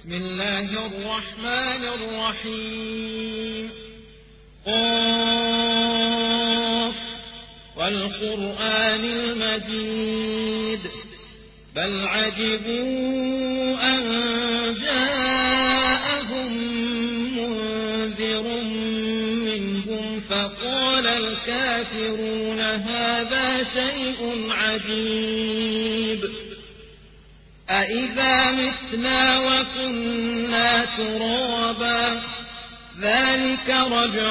بسم الله الرحمن الرحيم قاف والقرآن المجيد بل عجبوا أن جاءهم منذر منهم فقال الكافرون هذا شيء عجيب أإذا متنا وكنا ترابا ذلك رجع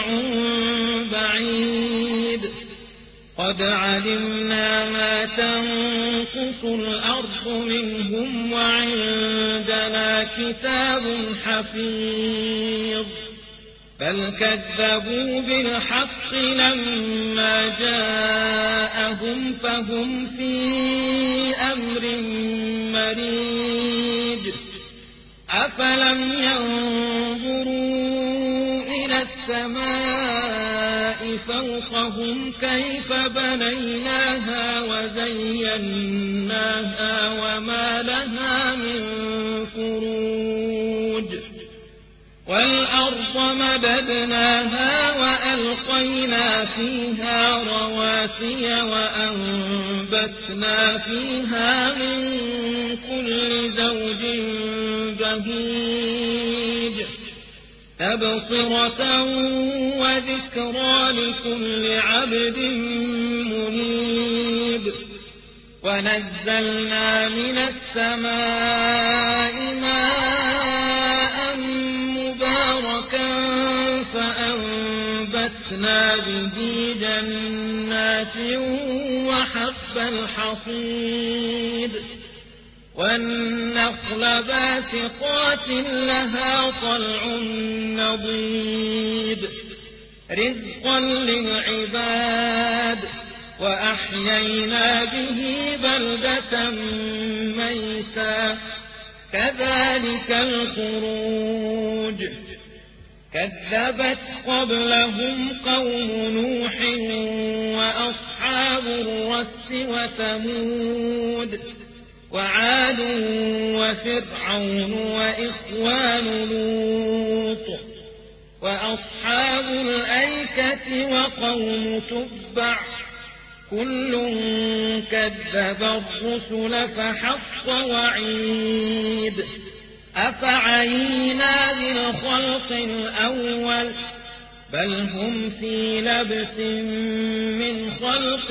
بعيد قد علمنا ما تنقص الأرض منهم وعندنا كتاب حفيظ بل كذبوا بالحق لما جاءهم فهم في أمر مريج أفلم ينظروا إلى السماء فوقهم كيف بنيناها وزيناها وما لها من فروج والأرض مددناها وألقينا فيها رواسي وأنبتنا فيها من كل زوج بهيج تبصرة وذكرى لكل عبد منيب ونزلنا من السماء ماء مباركا فأنبتنا به جنات وحب الحصيد والنخل باسقات لها طلع نضيد رزقا للعباد وأحيينا به بلدة ميتا كذلك الخروج كذبت قبلهم قوم نوح وأصحاب الرس وثمود وعاد وفرعون وإخوان لوط وأصحاب الأيكة وقوم تبع كل كذب الرسل فحق وعيد أفعينا بالخلق الأول بل هم في لبس من خلق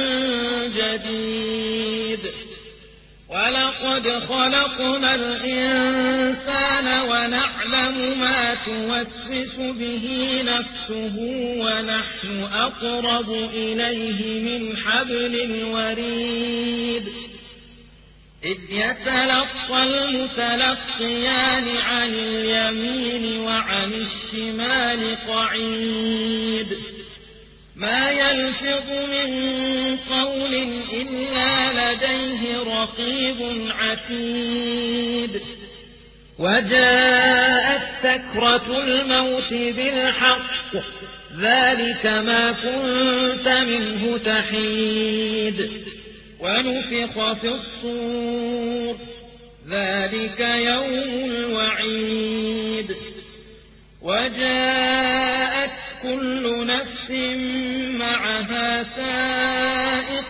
جديد ولقد خلقنا الإنسان ونعلم ما توسوس به نفسه ونحن أقرب إليه من حبل الوريد إذ يتلقى المتلقيان عن اليمين وعن الشمال قعيد ما يلفظ من قول إلا لديه رقيب عتيد وجاءت سكرة الموت بالحق ذلك ما كنت منه تحيد ونفخ في الصور ذلك يوم الوعيد وجاءت كل نفس معها سائق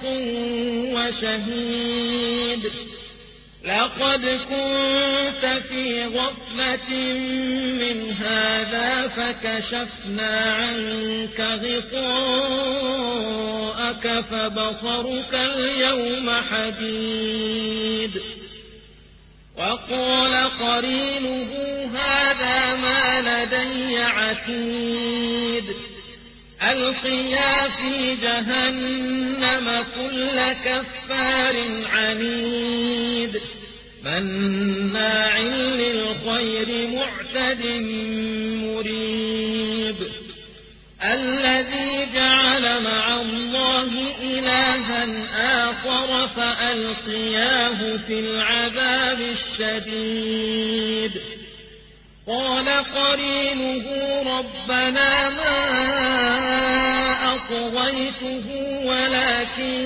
وشهيد لقد كنت في غفلة من هذا فكشفنا عنك غطاءك فبصرك اليوم حديد وقال قرينه هذا ما لدي عتيد ألقيا في جهنم كل كفار عنيد مناع للخير معتد مريب الذي جعل مع الله إلها آخر فألقياه في العذاب الشديد قال قرينه ربنا ما أطغيته ولكن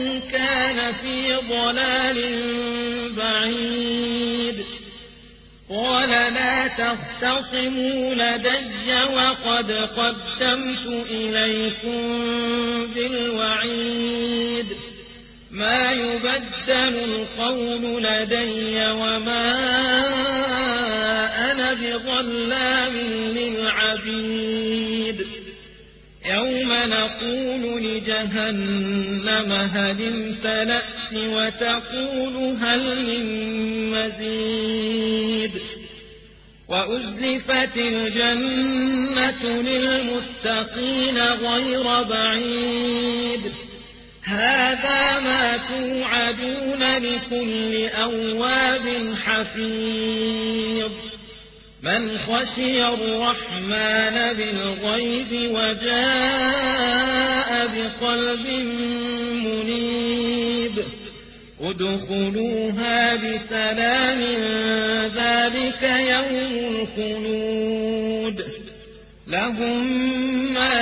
كان في ضلال بعيد قال لا تختصموا لدي وقد قدمت إليكم بالوعيد ما يبدل القول لدي وما أنا بظلام للعبيد يوم نقول لجهنم هل امتلأت وتقول هل من مزيد وأزلفت الجنة للمتقين غير بعيد هذا ما توعدون لكل أواب حفيظ من خشي الرحمن بالغيب وجاء بقلب منيب ادخلوها بسلام ذلك يوم الخلود لهم ما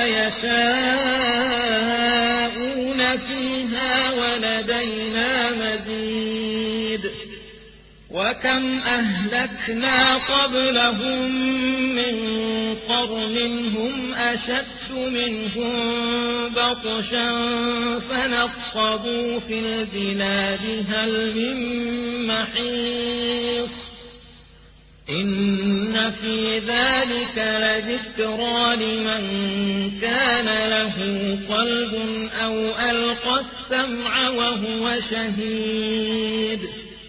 يشاءون فيها ولدينا مزيد وكم أهلكنا قبلهم من قرن هم أشد منهم بطشا فنقبوا في البلاد هل من محيص إن في ذلك لذكرى لمن كان له قلب أو ألقى السمع وهو شهيد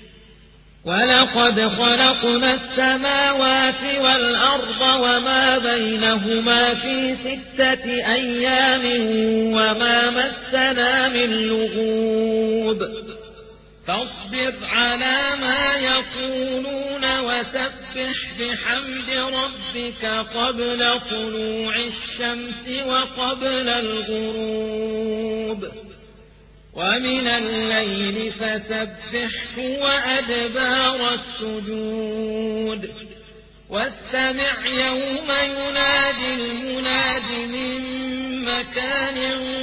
ولقد خلقنا السماوات والأرض وما بينهما في 6 أيام وما مسنا من لغوب فاصبر على ما يقولون وسبح بحمد ربك قبل طلوع الشمس وقبل الغروب ومن الليل فسبحه وأدبار السجود واستمع يوم ينادي المناد من مكان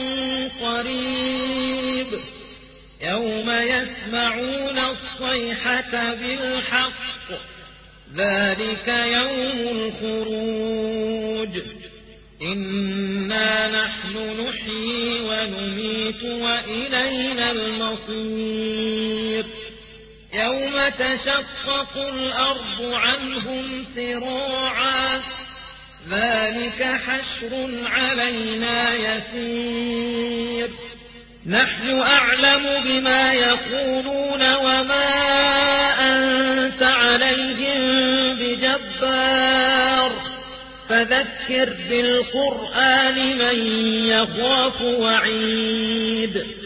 قريب يوم يسمعون الصيحة بالحق ذلك يوم الخروج إنا نحن نحيي ونميت وإلينا المصير يوم تشقق الأرض عنهم سراعا ذلك حشر علينا يسير نحن أعلم بما يقولون وما أنت عليهم بجبار فذكر بالقرآن من يخاف وعيد